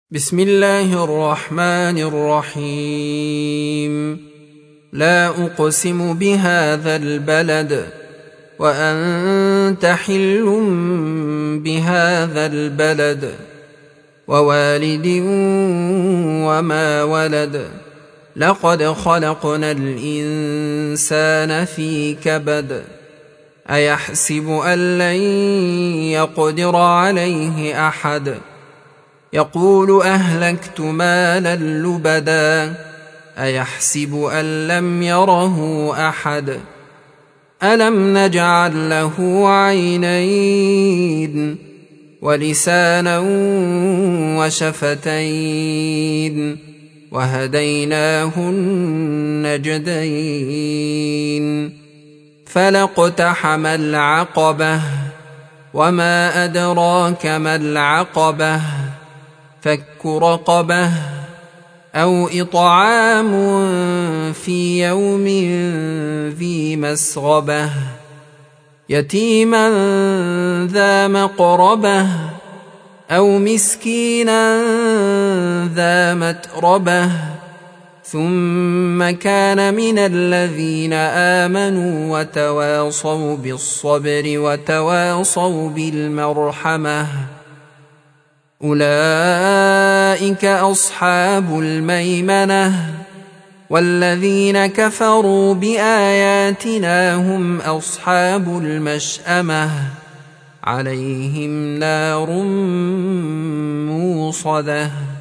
بسم الله الرحمن الرحيم. لا أقسم بهذا البلد وأنت حل بهذا البلد ووالد وما ولد. لقد خلقنا الإنسان في كبد. أيحسب أن لن يقدر عليه أحد. يقول أهلكت مالا لبدا. أيحسب أن لم يره أحد. ألم نجعل له عينين ولسانا وشفتين وهديناه النجدين. فلاقتحم العقبة وما أدراك ما العقبة. فك رقبة أو إطعام في يوم ذي مسغبة يتيما ذا مقربة أو مسكينا ذا متربة ثم كان من الذين آمنوا وتواصوا بالصبر وتواصوا بالمرحمة. أولئك أصحاب الميمنة. والذين كفروا بآياتنا هم أصحاب المشأمة. عليهم نار موصدة.